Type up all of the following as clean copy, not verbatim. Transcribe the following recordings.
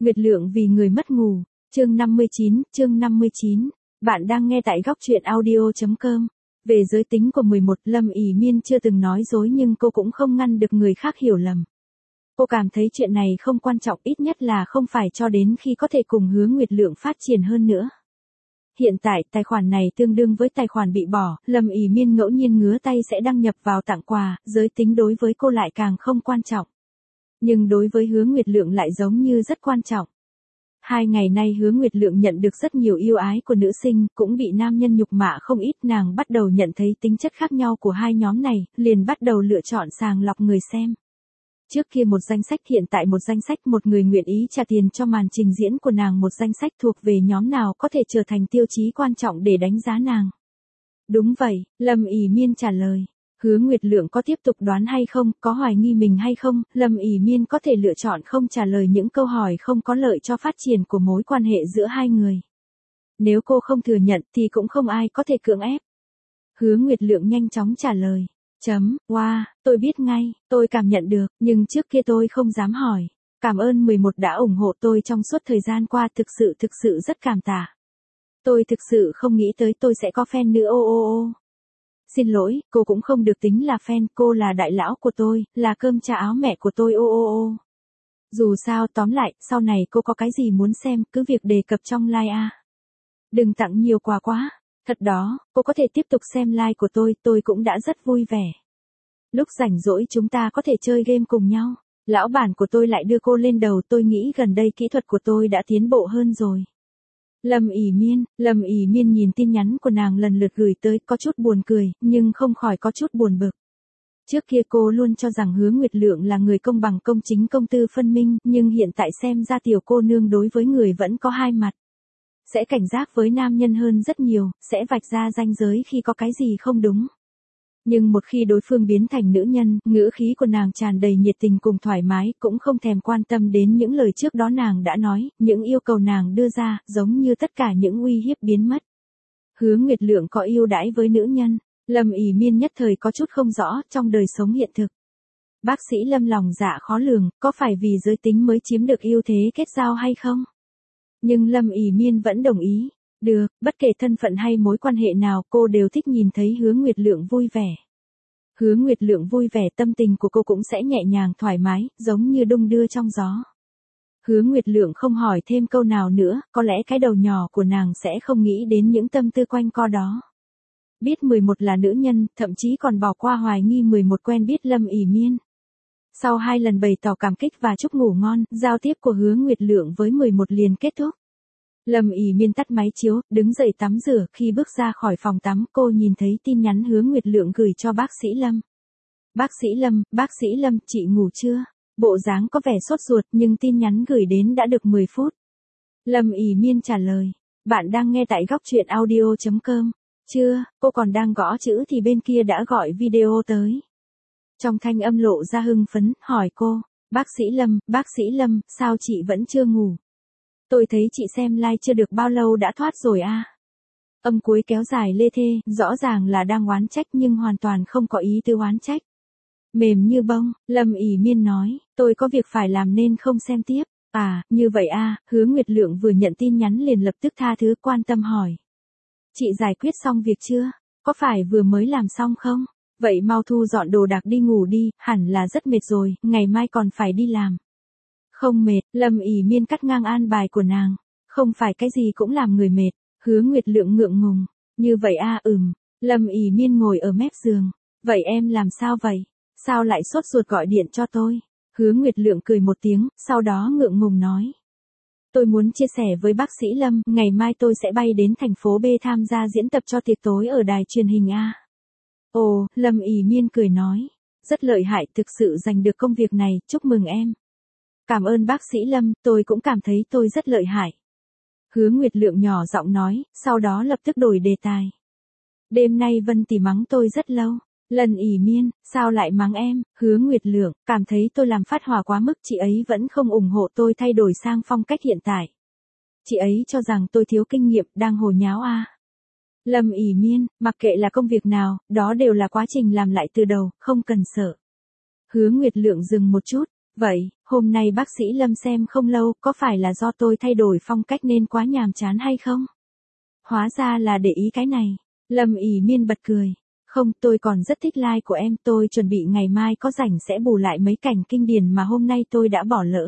Nguyệt Lượng vì người mất ngủ, chương 59. Bạn đang nghe tại góc truyện audio.com. Về giới tính của 11, Lâm ỷ Miên chưa từng nói dối nhưng cô cũng không ngăn được người khác hiểu lầm. Cô cảm thấy chuyện này không quan trọng, ít nhất là không phải cho đến khi có thể cùng Hứa Nguyệt Lượng phát triển hơn nữa. Hiện tại, tài khoản này tương đương với tài khoản bị bỏ, Lâm ỷ Miên ngẫu nhiên ngứa tay sẽ đăng nhập vào tặng quà, giới tính đối với cô lại càng không quan trọng. Nhưng đối với Hứa Nguyệt Lượng lại giống như rất quan trọng. 2 ngày nay Hứa Nguyệt Lượng nhận được rất nhiều yêu ái của nữ sinh, cũng bị nam nhân nhục mạ không ít, nàng bắt đầu nhận thấy tính chất khác nhau của hai nhóm này, liền bắt đầu lựa chọn sàng lọc người xem. Trước kia một danh sách, hiện tại một danh sách, một người nguyện ý trả tiền cho màn trình diễn của nàng, một danh sách thuộc về nhóm nào có thể trở thành tiêu chí quan trọng để đánh giá nàng. Đúng vậy, Lâm ỷ Miên trả lời. Hứa Nguyệt Lượng có tiếp tục đoán hay không, có hoài nghi mình hay không, Lâm ỷ Miên có thể lựa chọn không trả lời những câu hỏi không có lợi cho phát triển của mối quan hệ giữa hai người. Nếu cô không thừa nhận thì cũng không ai có thể cưỡng ép. Hứa Nguyệt Lượng nhanh chóng trả lời. Wow, tôi biết ngay, tôi cảm nhận được, nhưng trước kia tôi không dám hỏi. Cảm ơn 11 đã ủng hộ tôi trong suốt thời gian qua, thực sự rất cảm tạ. Tôi thực sự không nghĩ tới tôi sẽ có fan nữa ô. Xin lỗi, cô cũng không được tính là fan, cô là đại lão của tôi, là cơm cha áo mẹ của tôi ô. Dù sao tóm lại, sau này cô có cái gì muốn xem, cứ việc đề cập trong like a. Đừng tặng nhiều quà quá. Thật đó, cô có thể tiếp tục xem like của tôi cũng đã rất vui vẻ. Lúc rảnh rỗi chúng ta có thể chơi game cùng nhau. Lão bản của tôi lại đưa cô lên đầu, tôi nghĩ gần đây kỹ thuật của tôi đã tiến bộ hơn rồi. Lâm ỷ Miên nhìn tin nhắn của nàng lần lượt gửi tới, có chút buồn cười, nhưng không khỏi có chút buồn bực. Trước kia cô luôn cho rằng Hứa Nguyệt Lượng là người công bằng, công chính, công tư phân minh, nhưng hiện tại xem ra tiểu cô nương đối với người vẫn có hai mặt. Sẽ cảnh giác với nam nhân hơn rất nhiều, sẽ vạch ra ranh giới khi có cái gì không đúng. Nhưng một khi đối phương biến thành nữ nhân, ngữ khí của nàng tràn đầy nhiệt tình cùng thoải mái, cũng không thèm quan tâm đến những lời trước đó nàng đã nói, những yêu cầu nàng đưa ra, giống như tất cả những uy hiếp biến mất. Hứa Nguyệt Lượng có ưu đãi với nữ nhân, Lâm ỷ Miên nhất thời có chút không rõ, trong đời sống hiện thực. Bác sĩ Lâm lòng dạ khó lường, có phải vì giới tính mới chiếm được ưu thế kết giao hay không? Nhưng Lâm ỷ Miên vẫn đồng ý. Được, bất kể thân phận hay mối quan hệ nào, cô đều thích nhìn thấy Hứa Nguyệt Lượng vui vẻ. Hứa Nguyệt Lượng vui vẻ, tâm tình của cô cũng sẽ nhẹ nhàng thoải mái, giống như đung đưa trong gió. Hứa Nguyệt Lượng không hỏi thêm câu nào nữa, có lẽ cái đầu nhỏ của nàng sẽ không nghĩ đến những tâm tư quanh co đó. Biết 11 là nữ nhân, thậm chí còn bỏ qua hoài nghi 11 quen biết Lâm ỷ Miên. Sau 2 lần bày tỏ cảm kích và chúc ngủ ngon, giao tiếp của Hứa Nguyệt Lượng với 11 liền kết thúc. Lâm ỷ Miên tắt máy chiếu, đứng dậy tắm rửa, khi bước ra khỏi phòng tắm, cô nhìn thấy tin nhắn Hứa Nguyệt Lượng gửi cho bác sĩ Lâm. Bác sĩ Lâm, chị ngủ chưa? Bộ dáng có vẻ sốt ruột, nhưng tin nhắn gửi đến đã được 10 phút. Lâm ỷ Miên trả lời, bạn đang nghe tại góc truyện audio.com. Chưa, cô còn đang gõ chữ thì bên kia đã gọi video tới. Trong thanh âm lộ ra hưng phấn, hỏi cô, bác sĩ Lâm, sao chị vẫn chưa ngủ? Tôi thấy chị xem like chưa được bao lâu đã thoát rồi a. Âm cuối kéo dài lê thê, rõ ràng là đang oán trách nhưng hoàn toàn không có ý tư oán trách. Mềm như bông, Lâm ỷ Miên nói, tôi có việc phải làm nên không xem tiếp. À, như vậy a. Hứa Nguyệt Lượng vừa nhận tin nhắn liền lập tức tha thứ, quan tâm hỏi. Chị giải quyết xong việc chưa? Có phải vừa mới làm xong không? Vậy mau thu dọn đồ đạc đi ngủ đi, hẳn là rất mệt rồi, ngày mai còn phải đi làm. Không mệt, Lâm ỷ Miên cắt ngang an bài của nàng. Không phải cái gì cũng làm người mệt. Hứa Nguyệt Lượng ngượng ngùng. Như vậy a. Lâm ỷ Miên ngồi ở mép giường. Vậy em làm sao vậy? Sao lại sốt ruột gọi điện cho tôi? Hứa Nguyệt Lượng cười một tiếng, sau đó ngượng ngùng nói. Tôi muốn chia sẻ với bác sĩ Lâm, ngày mai tôi sẽ bay đến thành phố B tham gia diễn tập cho tiệc tối ở đài truyền hình A. Ồ, Lâm ỷ Miên cười nói. Rất lợi hại, thực sự giành được công việc này, chúc mừng em. Cảm ơn bác sĩ Lâm, tôi cũng cảm thấy tôi rất lợi hại. Hứa Nguyệt Lượng nhỏ giọng nói, sau đó lập tức đổi đề tài. Đêm nay Vân tỷ mắng tôi rất lâu. Lâm ỷ Miên, sao lại mắng em? Hứa Nguyệt Lượng, cảm thấy tôi làm phát hỏa quá mức, chị ấy vẫn không ủng hộ tôi thay đổi sang phong cách hiện tại. Chị ấy cho rằng tôi thiếu kinh nghiệm, đang hồ nháo a. Lâm ỷ Miên, mặc kệ là công việc nào, đó đều là quá trình làm lại từ đầu, không cần sợ. Hứa Nguyệt Lượng dừng một chút. Vậy, hôm nay bác sĩ Lâm xem không lâu, có phải là do tôi thay đổi phong cách nên quá nhàm chán hay không? Hóa ra là để ý cái này. Lâm ỉ miên bật cười. Không, tôi còn rất thích like của em, tôi chuẩn bị ngày mai có rảnh sẽ bù lại mấy cảnh kinh điển mà hôm nay tôi đã bỏ lỡ.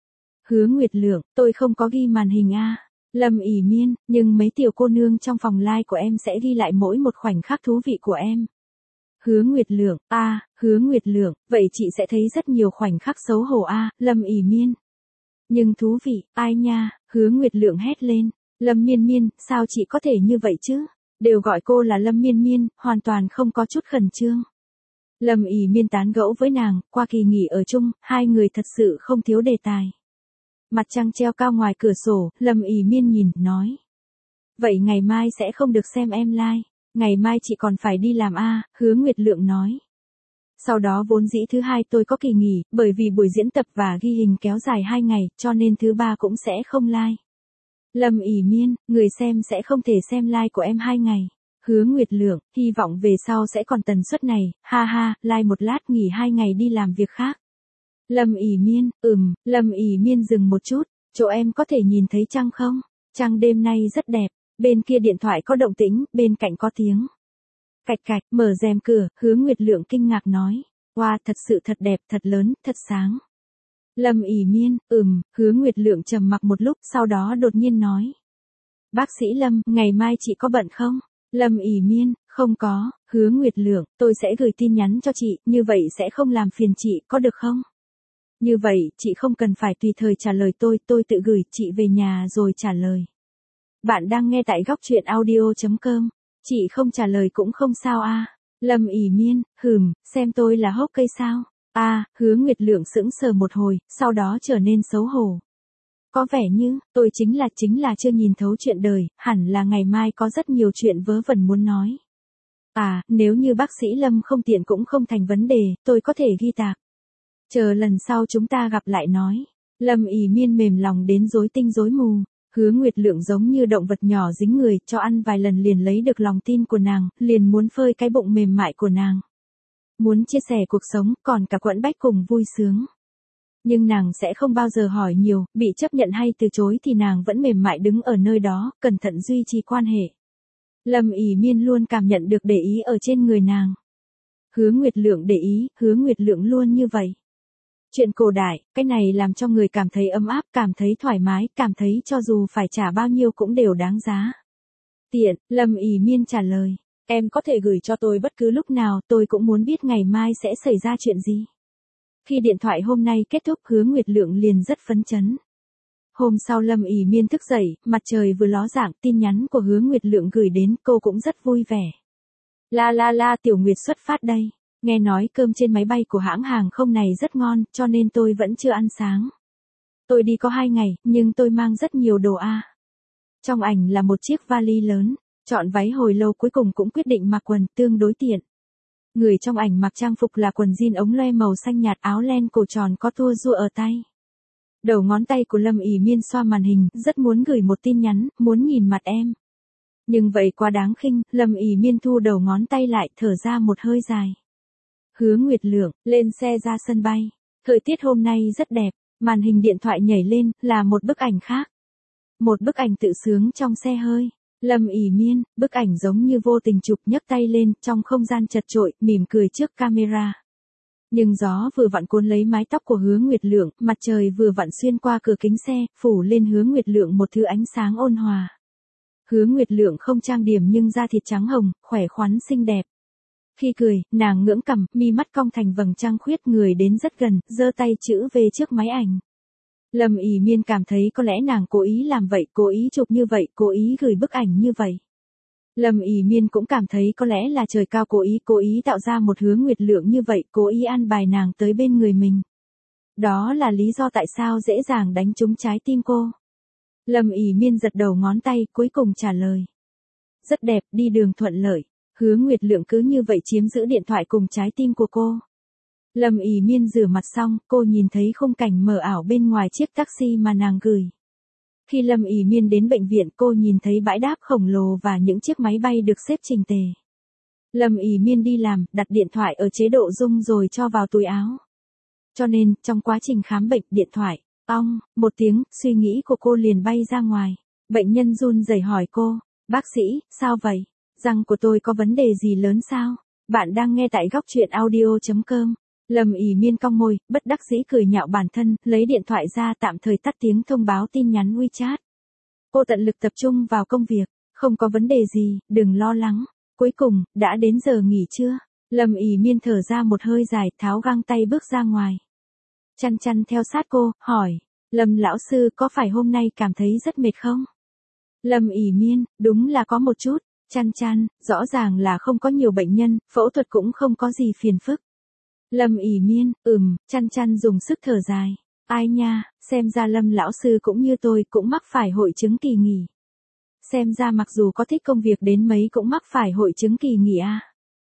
Hứa Nguyệt Lượng, tôi không có ghi màn hình a. Lâm ỉ miên, nhưng mấy tiểu cô nương trong phòng like của em sẽ ghi lại mỗi một khoảnh khắc thú vị của em. Hứa Nguyệt Lượng, Hứa Nguyệt Lượng, vậy chị sẽ thấy rất nhiều khoảnh khắc xấu hổ Lâm ỉ miên. Nhưng thú vị, ai nha, Hứa Nguyệt Lượng hét lên. Lâm Miên Miên, sao chị có thể như vậy chứ? Đều gọi cô là Lâm Miên Miên, hoàn toàn không có chút khẩn trương. Lâm ỉ miên tán gẫu với nàng, qua kỳ nghỉ ở chung, hai người thật sự không thiếu đề tài. Mặt trăng treo cao ngoài cửa sổ, Lâm ỉ miên nhìn, nói. Vậy ngày mai sẽ không được xem em live. Ngày mai chị còn phải đi làm Hứa Nguyệt Lượng nói. Sau đó vốn dĩ thứ hai tôi có kỳ nghỉ, bởi vì buổi diễn tập và ghi hình kéo dài 2 ngày, cho nên thứ ba cũng sẽ không live. Lâm ỉ miên, người xem sẽ không thể xem live của em 2 ngày. Hứa Nguyệt Lượng, hy vọng về sau sẽ còn tần suất này, ha ha, live một lát nghỉ 2 ngày đi làm việc khác. Lâm ỉ miên, Lâm ỉ miên dừng một chút, chỗ em có thể nhìn thấy trăng không? Trăng đêm nay rất đẹp, bên kia điện thoại có động tĩnh, bên cạnh có tiếng. Cạch cạch, mở rèm cửa, Hứa Nguyệt Lượng kinh ngạc nói. Wow, thật sự thật đẹp, thật lớn, thật sáng. Lâm ỉ miên, Hứa Nguyệt Lượng trầm mặc một lúc, sau đó đột nhiên nói. Bác sĩ Lâm, ngày mai chị có bận không? Lâm ỉ miên, không có. Hứa Nguyệt Lượng, tôi sẽ gửi tin nhắn cho chị, như vậy sẽ không làm phiền chị, có được không? Như vậy, chị không cần phải tùy thời trả lời tôi tự gửi, chị về nhà rồi trả lời. Bạn đang nghe tại góc truyện audio.com, chị không trả lời cũng không sao Lâm ỉ miên, xem tôi là hốc cây sao? Hứa Nguyệt Lượng sững sờ một hồi, sau đó trở nên xấu hổ. Có vẻ như, tôi chính là chưa nhìn thấu chuyện đời, hẳn là ngày mai có rất nhiều chuyện vớ vẩn muốn nói. Nếu như bác sĩ Lâm không tiện cũng không thành vấn đề, tôi có thể ghi tạc. Chờ lần sau chúng ta gặp lại nói. Lâm ỉ miên mềm lòng đến rối tinh rối mù. Hứa Nguyệt Lượng giống như động vật nhỏ dính người, cho ăn vài lần liền lấy được lòng tin của nàng, liền muốn phơi cái bụng mềm mại của nàng. Muốn chia sẻ cuộc sống, còn cả quẫn bách cùng vui sướng. Nhưng nàng sẽ không bao giờ hỏi nhiều, bị chấp nhận hay từ chối thì nàng vẫn mềm mại đứng ở nơi đó, cẩn thận duy trì quan hệ. Lâm ỉ miên luôn cảm nhận được để ý ở trên người nàng. Hứa Nguyệt Lượng để ý, Hứa Nguyệt Lượng luôn như vậy. Chuyện cổ đại, cái này làm cho người cảm thấy ấm áp, cảm thấy thoải mái, cảm thấy cho dù phải trả bao nhiêu cũng đều đáng giá. Tiện, Lâm ỉ miên trả lời. Em có thể gửi cho tôi bất cứ lúc nào, tôi cũng muốn biết ngày mai sẽ xảy ra chuyện gì. Khi điện thoại hôm nay kết thúc, Hứa Nguyệt Lượng liền rất phấn chấn. Hôm sau Lâm ỉ miên thức dậy, mặt trời vừa ló dạng, tin nhắn của Hứa Nguyệt Lượng gửi đến, cô cũng rất vui vẻ. La, Tiểu Nguyệt xuất phát đây. Nghe nói cơm trên máy bay của hãng hàng không này rất ngon, cho nên tôi vẫn chưa ăn sáng. Tôi đi có 2 ngày, nhưng tôi mang rất nhiều đồ Trong ảnh là một chiếc vali lớn, chọn váy hồi lâu cuối cùng cũng quyết định mặc quần, tương đối tiện. Người trong ảnh mặc trang phục là quần jean ống loe màu xanh nhạt, áo len cổ tròn có tua rua ở tay. Đầu ngón tay của Lâm ỉ miên xoa màn hình, rất muốn gửi một tin nhắn, muốn nhìn mặt em. Nhưng vậy quá đáng khinh, Lâm ỉ miên thu đầu ngón tay lại, thở ra một hơi dài. Hứa Nguyệt Lượng, lên xe ra sân bay. Thời tiết hôm nay rất đẹp, màn hình điện thoại nhảy lên, là một bức ảnh khác. Một bức ảnh tự sướng trong xe hơi. Lâm ỉ miên, bức ảnh giống như vô tình chụp, nhấc tay lên, trong không gian chật chội, mỉm cười trước camera. Nhưng gió vừa vặn cuốn lấy mái tóc của Hứa Nguyệt Lượng, mặt trời vừa vặn xuyên qua cửa kính xe, phủ lên Hứa Nguyệt Lượng một thứ ánh sáng ôn hòa. Hứa Nguyệt Lượng không trang điểm nhưng da thịt trắng hồng, khỏe khoắn xinh đẹp. Khi cười, nàng ngưỡng cằm, mi mắt cong thành vầng trăng khuyết, người đến rất gần, giơ tay chữ V trước máy ảnh. Lâm ỉ miên cảm thấy có lẽ nàng cố ý làm vậy, cố ý chụp như vậy, cố ý gửi bức ảnh như vậy. Lâm ỉ miên cũng cảm thấy có lẽ là trời cao cố ý tạo ra một Hứa Nguyệt Lượng như vậy, cố ý an bài nàng tới bên người mình. Đó là lý do tại sao dễ dàng đánh trúng trái tim cô. Lâm ỉ miên giật đầu ngón tay, cuối cùng trả lời. Rất đẹp, đi đường thuận lợi. Hứa Nguyệt Lượng cứ như vậy chiếm giữ điện thoại cùng trái tim của cô. Lâm ỉ miên rửa mặt xong, cô nhìn thấy khung cảnh mờ ảo bên ngoài chiếc taxi mà nàng gửi. Khi Lâm ỉ miên đến bệnh viện, cô nhìn thấy bãi đáp khổng lồ và những chiếc máy bay được xếp chỉnh tề. Lâm ỉ miên đi làm, đặt điện thoại ở chế độ rung rồi cho vào túi áo. Cho nên, trong quá trình khám bệnh, điện thoại, ong, một tiếng, suy nghĩ của cô liền bay ra ngoài. Bệnh nhân run rẩy hỏi cô, bác sĩ, sao vậy? Răng của tôi có vấn đề gì lớn sao? Bạn đang nghe tại góc chuyện audio.com. Lâm ỉ miên cong môi, bất đắc dĩ cười nhạo bản thân, lấy điện thoại ra tạm thời tắt tiếng thông báo tin nhắn WeChat. Cô tận lực tập trung vào công việc, không có vấn đề gì, đừng lo lắng. Cuối cùng, đã đến giờ nghỉ trưa. Lâm ỉ miên thở ra một hơi dài, tháo găng tay bước ra ngoài. Chăn chăn theo sát cô, hỏi, Lâm lão sư có phải hôm nay cảm thấy rất mệt không? Lâm ỉ miên, đúng là có một chút. Chăn chăn, rõ ràng là không có nhiều bệnh nhân, phẫu thuật cũng không có gì phiền phức. Lâm ỉ miên, chăn chăn dùng sức thở dài. Ai nha, xem ra Lâm lão sư cũng như tôi cũng mắc phải hội chứng kỳ nghỉ. Xem ra mặc dù có thích công việc đến mấy cũng mắc phải hội chứng kỳ nghỉ à.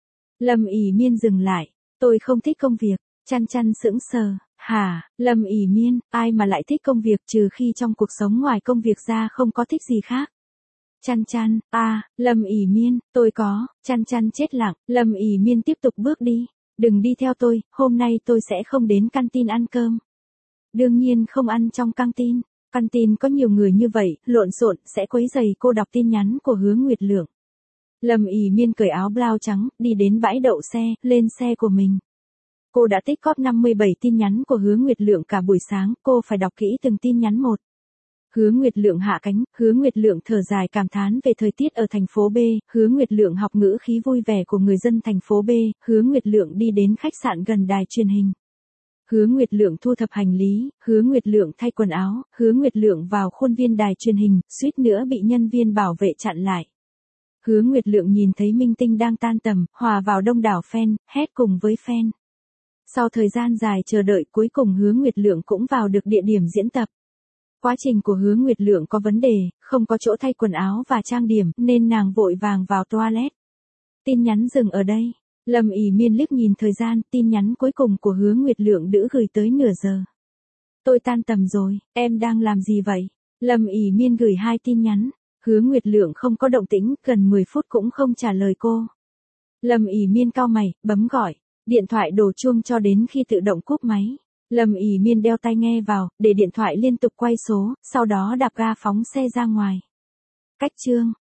Lâm ỉ miên dừng lại, tôi không thích công việc, chăn chăn sững sờ. Hả, Lâm ỉ miên, ai mà lại thích công việc trừ khi trong cuộc sống ngoài công việc ra không có thích gì khác. Chăn chăn, Lâm ỉ miên, tôi có, chăn chăn chết lặng, Lâm ỉ miên tiếp tục bước đi. Đừng đi theo tôi, hôm nay tôi sẽ không đến canteen ăn cơm. Đương nhiên không ăn trong canteen. Canteen có nhiều người như vậy, lộn xộn, sẽ quấy rầy cô đọc tin nhắn của Hứa Nguyệt Lượng. Lâm ỉ miên cởi áo blau trắng, đi đến bãi đậu xe, lên xe của mình. Cô đã tích cóp 57 tin nhắn của Hứa Nguyệt Lượng cả buổi sáng, cô phải đọc kỹ từng tin nhắn một. Hứa Nguyệt Lượng hạ cánh, Hứa Nguyệt Lượng thở dài cảm thán về thời tiết ở thành phố B, Hứa Nguyệt Lượng học ngữ khí vui vẻ của người dân thành phố B, Hứa Nguyệt Lượng đi đến khách sạn gần đài truyền hình. Hứa Nguyệt Lượng thu thập hành lý, Hứa Nguyệt Lượng thay quần áo, Hứa Nguyệt Lượng vào khuôn viên đài truyền hình, suýt nữa bị nhân viên bảo vệ chặn lại. Hứa Nguyệt Lượng nhìn thấy minh tinh đang tan tầm, hòa vào đông đảo fan, hét cùng với fan. Sau thời gian dài chờ đợi cuối cùng Hứa Nguyệt Lượng cũng vào được địa điểm diễn tập. Quá trình của Hứa Nguyệt Lượng có vấn đề, không có chỗ thay quần áo và trang điểm nên nàng vội vàng vào toilet. Tin nhắn dừng ở đây. Lâm ỉ miên liếc nhìn thời gian, tin nhắn cuối cùng của Hứa Nguyệt Lượng đã gửi tới nửa giờ. Tôi tan tầm rồi, em đang làm gì vậy? Lâm ỉ miên gửi 2 tin nhắn. Hứa Nguyệt Lượng không có động tĩnh, gần 10 phút cũng không trả lời cô. Lâm ỉ miên cau mày, bấm gọi. Điện thoại đổ chuông cho đến khi tự động cúp máy. Lâm ỉ miên đeo tai nghe vào, để điện thoại liên tục quay số, sau đó đạp ga phóng xe ra ngoài. Cách chương.